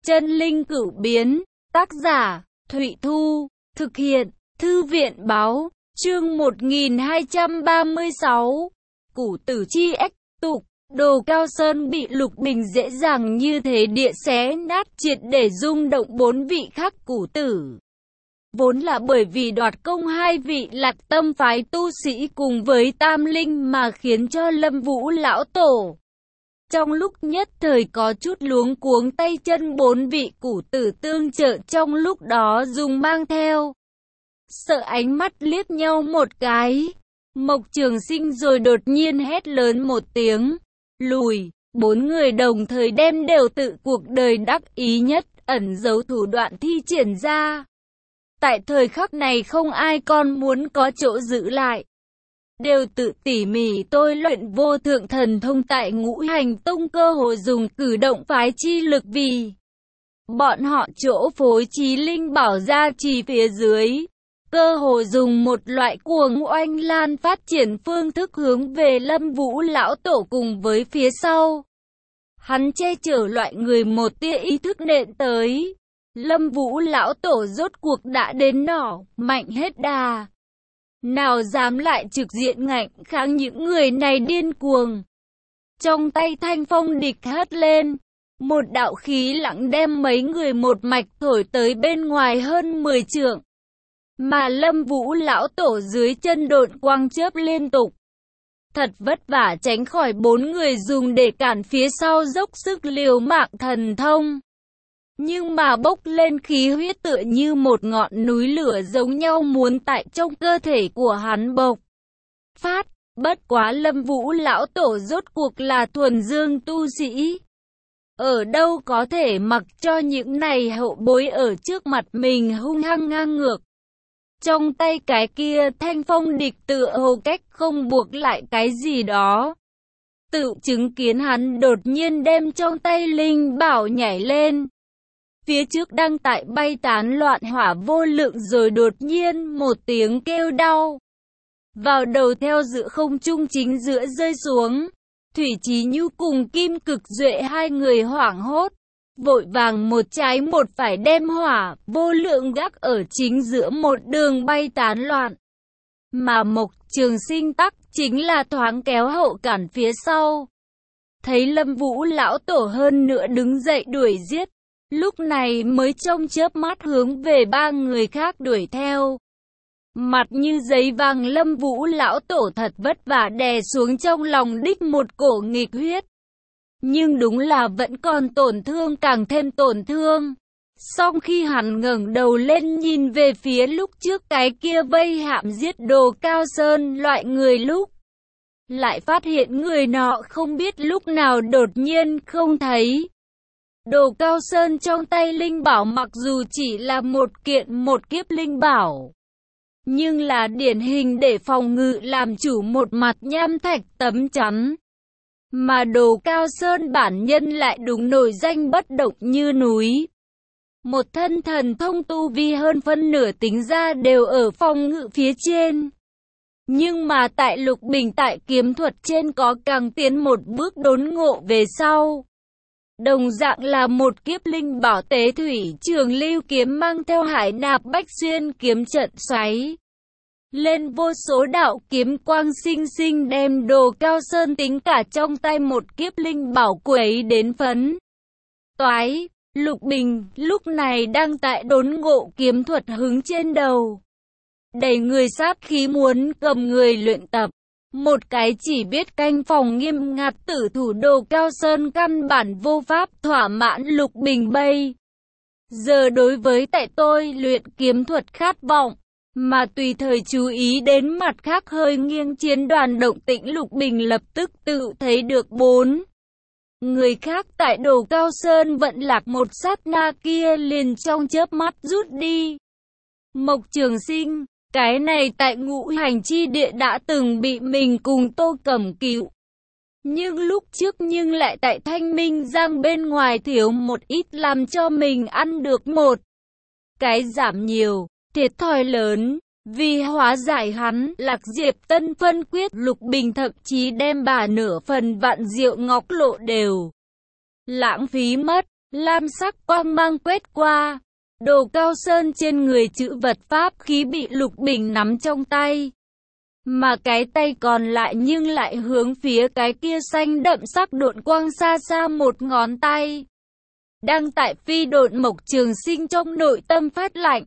Chân linh cửu biến, tác giả, Thụy Thu, thực hiện, Thư viện báo, chương 1236, Củ Tử chi ách tục, Đồ Cao Sơn bị Lục Bình dễ dàng như thế địa xé nát triệt để rung động bốn vị khác Củ Tử. Vốn là bởi vì đoạt công hai vị Lạc Tâm phái tu sĩ cùng với Tam Linh mà khiến cho Lâm Vũ lão tổ trong lúc nhất thời có chút luống cuống tay chân. Bốn vị Củ Tử tương trợ trong lúc đó dùng mang theo sợ ánh mắt liếc nhau một cái. Mộc Trường Sinh rồi đột nhiên hét lớn một tiếng, lùi. Bốn người đồng thời đem đều tự cuộc đời đắc ý nhất ẩn giấu thủ đoạn thi triển ra. Tại thời khắc này không ai còn muốn có chỗ giữ lại, đều tự tỉ mỉ tôi luyện vô thượng thần thông tại Ngũ Hành Tông, cơ hội dùng cử động phái chi lực vì bọn họ chỗ phối trí linh bảo ra trì phía dưới, cơ hội dùng một loại cuồng oanh lan phát triển phương thức hướng về Lâm Vũ lão tổ cùng với phía sau. Hắn che chở loại người một tia ý thức nện tới. Lâm Vũ lão tổ rốt cuộc đã đến nỏ mạnh hết đà, nào dám lại trực diện ngạnh kháng những người này điên cuồng. Trong tay thanh phong địch hất lên, một đạo khí lặng đem mấy người một mạch thổi tới bên ngoài hơn 10 trượng. Mà Lâm Vũ lão tổ dưới chân độn quang chớp liên tục, thật vất vả tránh khỏi bốn người dùng để cản phía sau dốc sức liều mạng thần thông. Nhưng mà bốc lên khí huyết tựa như một ngọn núi lửa giống nhau muốn tại trong cơ thể của hắn bộc phát. Bất quá Lâm Vũ lão tổ rốt cuộc là thuần dương tu sĩ, ở đâu có thể mặc cho những này hậu bối ở trước mặt mình hung hăng ngang ngược. Trong tay cái kia thanh phong địch tựa hồ cách không buộc lại cái gì đó. Tự chứng kiến hắn đột nhiên đem trong tay linh bảo nhảy lên. Phía trước đang tại bay tán loạn hỏa vô lượng rồi đột nhiên một tiếng kêu đau vào đầu theo giữa không trung chính giữa rơi xuống. Thủy Chí Nhu cùng Kim Cực Duệ hai người hoảng hốt, vội vàng một trái một phải đem hỏa vô lượng gác ở chính giữa một đường bay tán loạn. Mà Mộc Trường Sinh tắc chính là thoáng kéo hậu cản phía sau. Thấy Lâm Vũ lão tổ hơn nữa đứng dậy đuổi giết, lúc này mới trong chớp mắt hướng về ba người khác đuổi theo. Mặt như giấy vàng Lâm Vũ lão tổ thật vất vả đè xuống trong lòng đích một cổ nghịch huyết. Nhưng đúng là vẫn còn tổn thương, càng thêm tổn thương. Song khi hắn ngẩng đầu lên nhìn về phía lúc trước cái kia vây hãm giết Đồ Cao Sơn loại người lúc, lại phát hiện người nọ không biết lúc nào đột nhiên không thấy. Đồ Cao Sơn trong tay linh bảo mặc dù chỉ là một kiện một kiếp linh bảo, nhưng là điển hình để phòng ngự làm chủ một mặt nham thạch tấm chắn. Mà Đồ Cao Sơn bản nhân lại đúng nổi danh bất động như núi. Một thân thần thông tu vi hơn phân nửa tính ra đều ở phòng ngự phía trên. Nhưng mà tại Lục Bình tại kiếm thuật trên có càng tiến một bước đốn ngộ về sau. Đồng dạng là một kiếp linh bảo Tế Thủy Trường Lưu kiếm mang theo Hải Nạp Bách Xuyên kiếm trận xoáy lên vô số đạo kiếm quang sinh sinh đem Đồ Cao Sơn tính cả trong tay một kiếp linh bảo quấy đến phấn toái. Lục Bình lúc này đang tại đốn ngộ kiếm thuật hứng trên đầu, đầy người sát khí muốn cầm người luyện tập. Một cái chỉ biết canh phòng nghiêm ngặt tử thủ Đồ Cao Sơn căn bản vô pháp thỏa mãn Lục Bình bây giờ đối với tại tôi luyện kiếm thuật khát vọng, mà tùy thời chú ý đến mặt khác hơi nghiêng chiến đoàn động tĩnh. Lục Bình lập tức tự thấy được bốn người khác tại Đồ Cao Sơn vận lạc một sát na kia liền trong chớp mắt rút đi. Mộc Trường Sinh, cái này tại Ngũ Hành chi địa đã từng bị mình cùng Tô Cẩm cứu, nhưng lúc trước nhưng lại tại Thanh Minh Giang bên ngoài thiếu một ít làm cho mình ăn được một cái giảm nhiều, thiệt thòi lớn. Vì hóa giải hắn, Lạc Diệp Tân phân quyết, Lục Bình thậm chí đem bà nửa phần Vạn Diệu Ngọc Lộ đều lãng phí mất. lam sắc quang mang quét qua. Đồ Cao Sơn trên người chữ vật pháp khí bị Lục Bình nắm trong tay. Mà cái tay còn lại nhưng lại hướng phía cái kia xanh đậm sắc độn quang xa xa một ngón tay. Đang tại phi độn Mộc Trường Sinh trong nội tâm phát lạnh.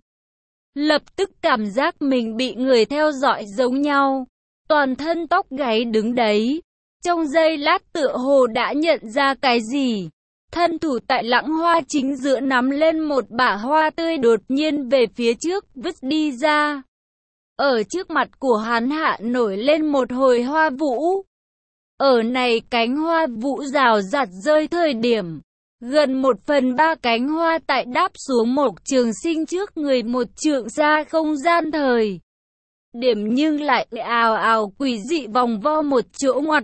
Lập tức cảm giác mình bị người theo dõi giống nhau. Toàn thân tóc gáy đứng đấy. Trong giây lát tựa hồ đã nhận ra cái gì. Thân thủ tại Lãng Hoa chính giữa nắm lên một bả hoa tươi đột nhiên về phía trước vứt đi ra. Ở trước mặt của hắn hạ nổi lên một hồi hoa vũ. Ở này cánh hoa vũ rào rạt rơi thời điểm. Gần 1/3 cánh hoa tại đáp xuống Mộc Trường Sinh trước người một trượng ra không gian thời. Điểm nhưng lại ào ào quỷ dị vòng vo một chỗ ngoặt.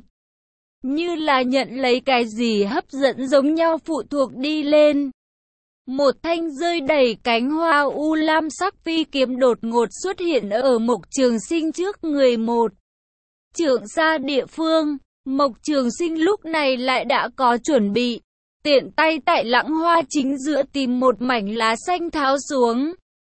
Như là nhận lấy cái gì hấp dẫn giống nhau phụ thuộc đi lên. Một thanh rơi đầy cánh hoa u lam sắc phi kiếm đột ngột xuất hiện ở Mộc Trường Sinh trước người một trượng xa địa phương. Mộc Trường Sinh lúc này lại đã có chuẩn bị. Tiện tay tại Lãng Hoa chính giữa tìm một mảnh lá xanh tháo xuống.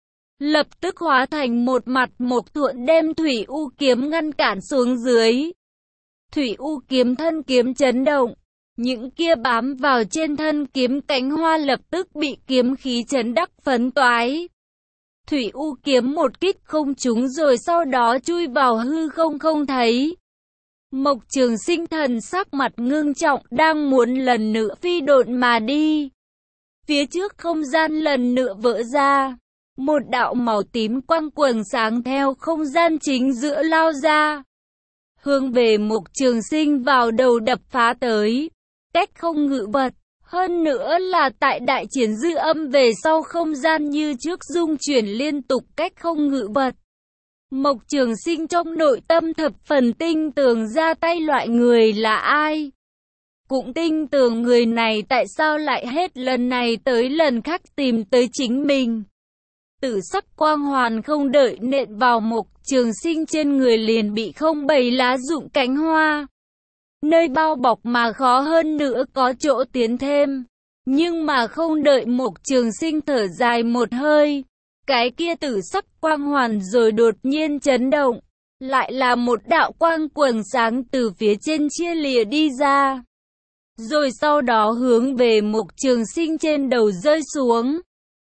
Lập tức hóa thành một mặt mộc thuận đem Thủy U kiếm ngăn cản xuống dưới. Thủy U kiếm thân kiếm chấn động. Những kia bám vào trên thân kiếm cánh hoa lập tức bị kiếm khí chấn đắc phấn toái. Thủy U kiếm một kích không trúng rồi sau đó chui vào hư không không thấy. Mộc Trường Sinh thần sắc mặt ngưng trọng đang muốn lần nữa phi độn mà đi. Phía trước không gian lần nữa vỡ ra. Một đạo màu tím quang quầng sáng theo không gian chính giữa lao ra. Hướng về Mộc Trường Sinh vào đầu đập phá tới. Cách không ngự vật. Hơn nữa là tại đại chiến dư âm về sau không gian như trước dung chuyển liên tục cách không ngự vật. Mộc Trường Sinh trong nội tâm thập phần tinh tường ra tay loại người là ai. Cũng tinh tường người này tại sao lại hết lần này tới lần khác tìm tới chính mình. Tử sắc quang hoàn không đợi nện vào Mộc Trường Sinh trên người liền bị không bầy lá rụng cánh hoa. Nơi bao bọc mà khó hơn nữa có chỗ tiến thêm. Nhưng mà không đợi Mộc Trường Sinh thở dài một hơi. Cái kia tử sắc quang hoàn rồi đột nhiên chấn động. Lại là một đạo quang quầng sáng từ phía trên chia lìa đi ra. Rồi sau đó hướng về Mộc Trường Sinh trên đầu rơi xuống.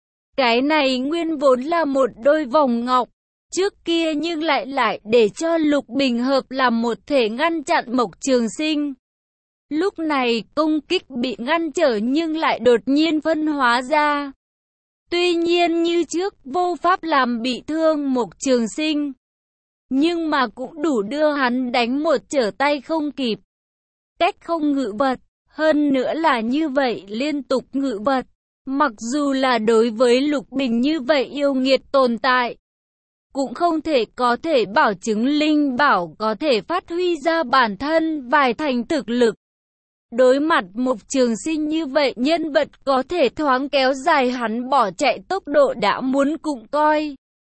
Cái này nguyên vốn là một đôi vòng ngọc. Trước kia nhưng lại để cho Lục Bình hợp làm một thể ngăn chặn Mộc Trường Sinh. Lúc này công kích bị ngăn trở nhưng lại đột nhiên phân hóa ra. Tuy nhiên như trước vô pháp làm bị thương Mộc Trường Sinh. Nhưng mà cũng đủ đưa hắn đánh một trở tay không kịp. Cách không ngự vật. Hơn nữa là như vậy liên tục ngự vật. Mặc dù là đối với Lục Bình như vậy yêu nghiệt tồn tại. Cũng không thể có thể bảo chứng linh bảo có thể phát huy ra bản thân vài thành thực lực. Đối mặt Mộc Trường Sinh như vậy nhân vật có thể thoáng kéo dài hắn bỏ chạy tốc độ đã muốn cũng coi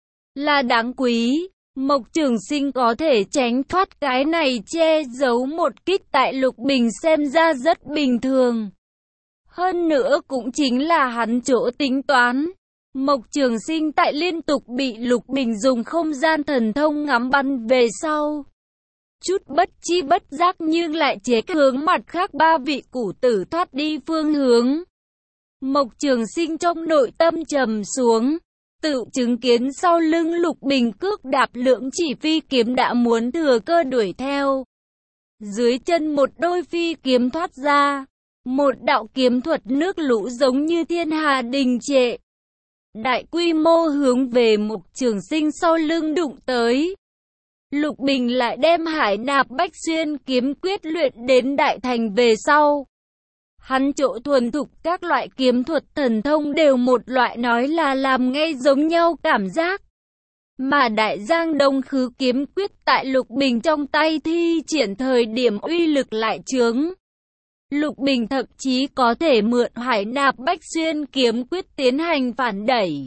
là đáng quý. Mộc Trường Sinh có thể tránh thoát cái này che giấu một kích tại Lục Bình xem ra rất bình thường. Hơn nữa cũng chính là hắn chỗ tính toán. Mộc Trường Sinh tại liên tục bị Lục Bình dùng không gian thần thông ngắm bắn về sau. Chút bất chi bất giác nhưng lại chế hướng mặt khác ba vị củ tử thoát đi phương hướng. Mộc Trường Sinh trong nội tâm trầm xuống. Tự chứng kiến sau lưng Lục Bình cước đạp lưỡng chỉ phi kiếm đã muốn thừa cơ đuổi theo. Dưới chân một đôi phi kiếm thoát ra. Một đạo kiếm thuật nước lũ giống như thiên hà đình trệ. Đại quy mô hướng về Mộc Trường Sinh sau lưng đụng tới. Lục Bình lại đem Hải Nạp Bách Xuyên kiếm quyết luyện đến đại thành về sau. Hắn chỗ thuần thục các loại kiếm thuật thần thông đều một loại nói là làm ngay giống nhau cảm giác. Mà Đại Giang Đông Khứ kiếm quyết tại Lục Bình trong tay thi triển thời điểm uy lực lại chướng. Lục Bình thậm chí có thể mượn Hải Nạp Bách Xuyên kiếm quyết tiến hành phản đẩy.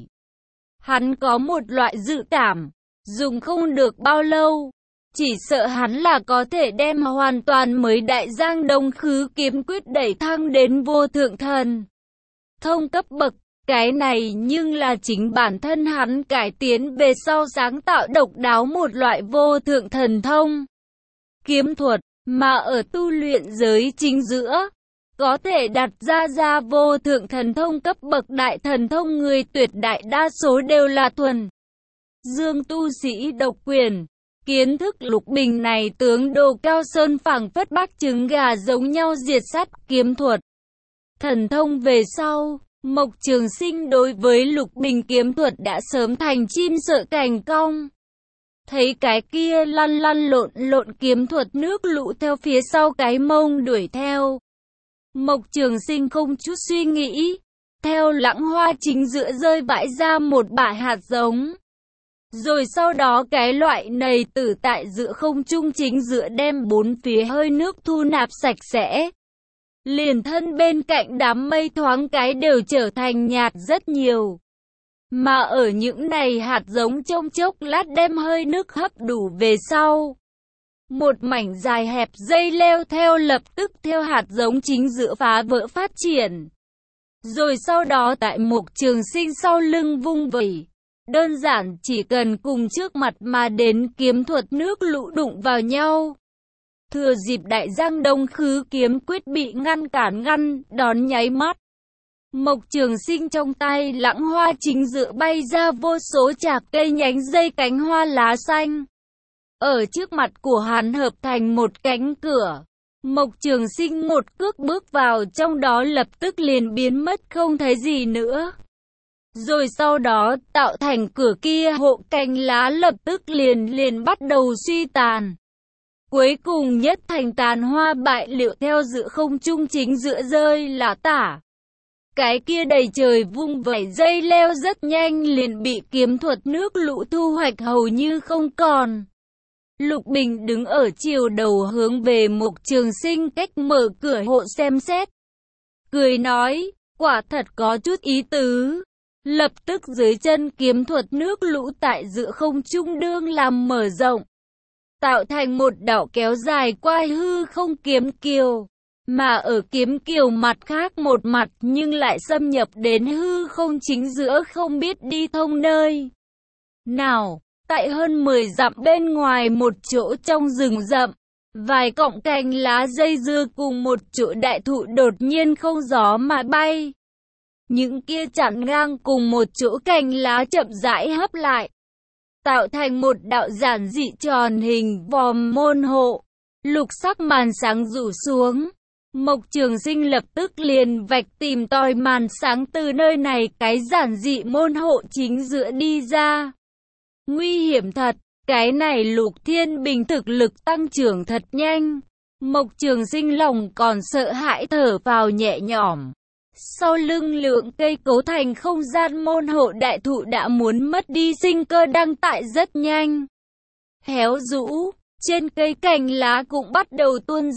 Hắn có một loại dự cảm, dùng không được bao lâu, chỉ sợ hắn là có thể đem hoàn toàn mới Đại Giang Đông Khứ kiếm quyết đẩy thăng đến vô thượng thần. thông cấp bậc. Cái này nhưng là chính bản thân hắn cải tiến về sau sáng tạo độc đáo một loại vô thượng thần thông. Kiếm thuật, mà ở tu luyện giới chính giữa, có thể đặt ra vô thượng thần thông cấp bậc đại thần thông người tuyệt đại đa số đều là thuần dương tu sĩ độc quyền. Kiến thức Lục Bình này tướng Đồ Cao Sơn phảng phất bác trứng gà giống nhau diệt sát kiếm thuật. Thần thông về sau, Mộc Trường Sinh đối với Lục Bình kiếm thuật đã sớm thành chim sợ cành cong. Thấy cái kia lăn lộn kiếm thuật nước lũ theo phía sau cái mông đuổi theo. Mộc Trường Sinh không chút suy nghĩ, theo lãng hoa chính giữa rơi vãi ra một bả hạt giống. Rồi sau đó cái loại nầy tử tại giữa không trung chính giữa đem bốn phía hơi nước thu nạp sạch sẽ. Liền thân bên cạnh đám mây thoáng cái đều trở thành nhạt rất nhiều. Mà ở những này hạt giống trong chốc lát đem hơi nước hấp đủ về sau. Một mảnh dài hẹp dây leo theo lập tức theo hạt giống chính giữa phá vỡ phát triển. Rồi sau đó tại Mộc Trường Sinh sau lưng vung vẩy. Đơn giản chỉ cần cùng trước mặt mà đến kiếm thuật nước lũ đụng vào nhau. Thừa dịp đại giang đông khứ kiếm quyết bị ngăn đón nháy mắt. Mộc Trường Sinh trong tay lãng hoa chính giữa bay ra vô số chạc cây nhánh dây cánh hoa lá xanh. Ở trước mặt của hắn hợp thành một cánh cửa. Mộc Trường Sinh một cước bước vào trong đó lập tức liền biến mất không thấy gì nữa. Rồi sau đó tạo thành cửa kia hộ cánh lá lập tức liền bắt đầu suy tàn. Cuối cùng nhất thành tàn hoa bại liệu theo giữa không trung chính giữa rơi là tả. Cái kia đầy trời vung vẩy dây leo rất nhanh liền bị kiếm thuật nước lũ thu hoạch hầu như không còn. Lục Bình đứng ở chiều đầu hướng về Mộc Trường Sinh cách mở cửa hộ xem xét. Cười nói, quả thật có chút ý tứ. Lập tức dưới chân kiếm thuật nước lũ tại giữa không trung đương làm mở rộng. Tạo thành một đạo kéo dài qua hư không kiếm kiều. Mà ở kiếm kiều mặt khác một mặt nhưng lại xâm nhập đến hư không chính giữa không biết đi thông nơi. Nào, tại hơn 10 dặm bên ngoài một chỗ trong rừng rậm, vài cọng cành lá dây dưa cùng một chỗ đại thụ đột nhiên không gió mà bay. Những kia chặn ngang cùng một chỗ cành lá chậm rãi hấp lại, tạo thành một đạo giản dị tròn hình vòm môn hộ. Lục sắc màn sáng rủ xuống. Mộc Trường Sinh lập tức liền vạch tìm tòi màn sáng từ nơi này cái giản dị môn hộ chính giữa đi ra. Nguy hiểm thật, cái này Lục Thiên Bình thực lực tăng trưởng thật nhanh. Mộc Trường Sinh lòng còn sợ hãi thở vào nhẹ nhõm. Sau lưng lượng cây cấu thành không gian môn hộ đại thụ đã muốn mất đi sinh cơ đang tại rất nhanh. Héo rũ, trên cây cành lá cũng bắt đầu tuôn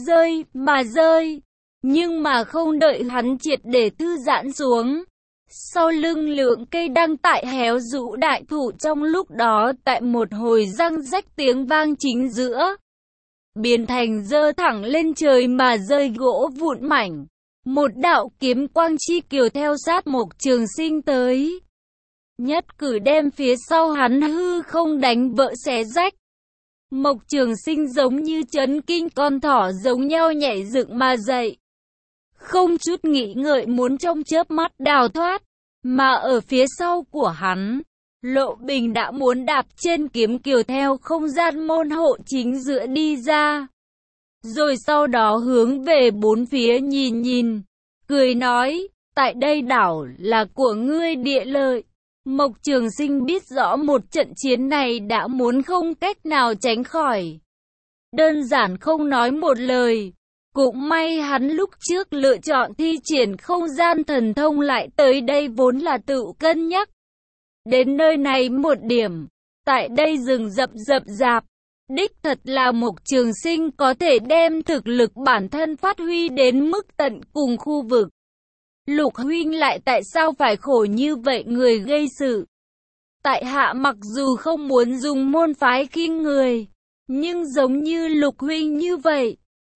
rơi. Nhưng mà không đợi hắn triệt để thư giãn xuống. Sau lưng lượng cây đang tại héo rũ đại thụ trong lúc đó tại một hồi răng rách tiếng vang chính giữa. Biến thành dơ thẳng lên trời mà rơi gỗ vụn mảnh. Một đạo kiếm quang chi kiều theo sát Mộc Trường Sinh tới. Nhất cử đem phía sau hắn hư không đánh vỡ xé rách. Mộc Trường Sinh giống như chấn kinh con thỏ giống nhau nhảy dựng mà dậy. Không chút nghĩ ngợi muốn trong chớp mắt đào thoát. Mà ở phía sau của hắn, Lộ Bình đã muốn đạp trên kiếm kiều theo không gian môn hộ chính giữa đi ra. Rồi sau đó hướng về bốn phía nhìn, cười nói, tại đây đảo là của ngươi địa lợi. Mộc Trường Sinh biết rõ một trận chiến này đã muốn không cách nào tránh khỏi. Đơn giản không nói một lời. Cũng may hắn lúc trước lựa chọn thi triển không gian thần thông lại tới đây vốn là tự cân nhắc. Đến nơi này một điểm, tại đây rừng rậm rạp, đích thật là Mộc Trường Sinh có thể đem thực lực bản thân phát huy đến mức tận cùng khu vực. Lục huynh lại tại sao phải khổ như vậy người gây sự? Tại hạ mặc dù không muốn dùng môn phái khinh người, nhưng giống như Lục huynh như vậy,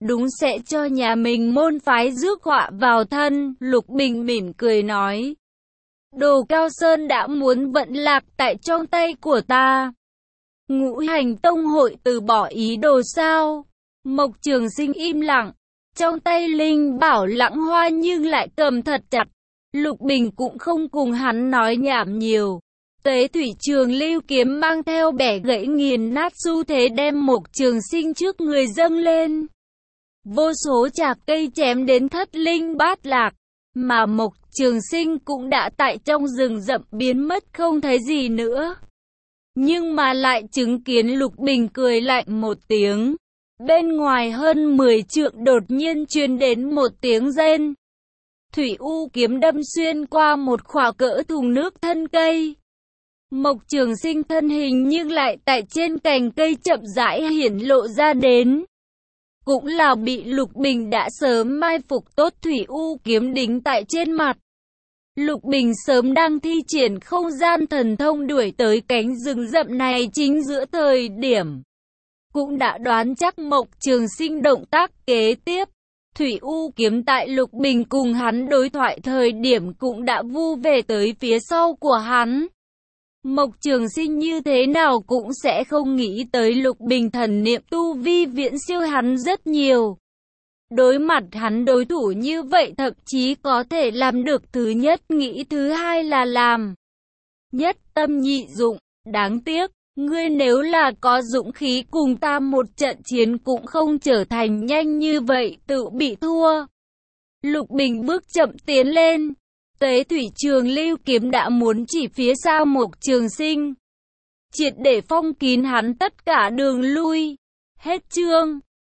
đúng sẽ cho nhà mình môn phái rước họa vào thân. Lục Bình mỉm cười nói, Đồ Cao Sơn đã muốn vận lạc tại trong tay của ta. Ngũ Hành Tông hội từ bỏ ý đồ sao? Mộc Trường Sinh im lặng, trong tay linh bảo Lãng Hoa nhưng lại cầm thật chặt. Lục Bình cũng không cùng hắn nói nhảm nhiều. Tế Thủy Trường Lưu kiếm mang theo bẻ gãy nghiền nát xu thế đem Mộc Trường Sinh trước người dâng lên. Vô số chạc cây chém đến thất linh bát lạc, mà Mộc Trường Sinh cũng đã tại trong rừng rậm biến mất không thấy gì nữa. Nhưng mà lại chứng kiến Lục Bình cười lạnh một tiếng. Bên ngoài hơn 10 trượng đột nhiên truyền đến một tiếng rên. Thủy U kiếm đâm xuyên qua một khỏa cỡ thùng nước thân cây. Mộc Trường Sinh thân hình nhưng lại tại trên cành cây chậm rãi hiển lộ ra đến. Cũng là bị Lục Bình đã sớm mai phục tốt Thủy U kiếm đính tại trên mặt. Lục Bình sớm đang thi triển không gian thần thông đuổi tới cánh rừng rậm này chính giữa thời điểm. Cũng đã đoán chắc Mộc Trường Sinh động tác kế tiếp. Thủy U kiếm tại Lục Bình cùng hắn đối thoại thời điểm cũng đã vu về tới phía sau của hắn. Mộc Trường Sinh như thế nào cũng sẽ không nghĩ tới Lục Bình thần niệm tu vi viễn siêu hắn rất nhiều. Đối mặt hắn đối thủ như vậy thậm chí có thể làm được thứ nhất nghĩ thứ hai là làm nhất tâm nhị dụng. Đáng tiếc, ngươi nếu là có dũng khí cùng ta một trận chiến cũng không trở thành nhanh như vậy tự bị thua. Lục Bình bước chậm tiến lên. Tế Thủy Trường Lưu kiếm đã muốn chỉ phía sau Mộc Trường Sinh, triệt để phong kín hắn tất cả đường lui. Hết chương.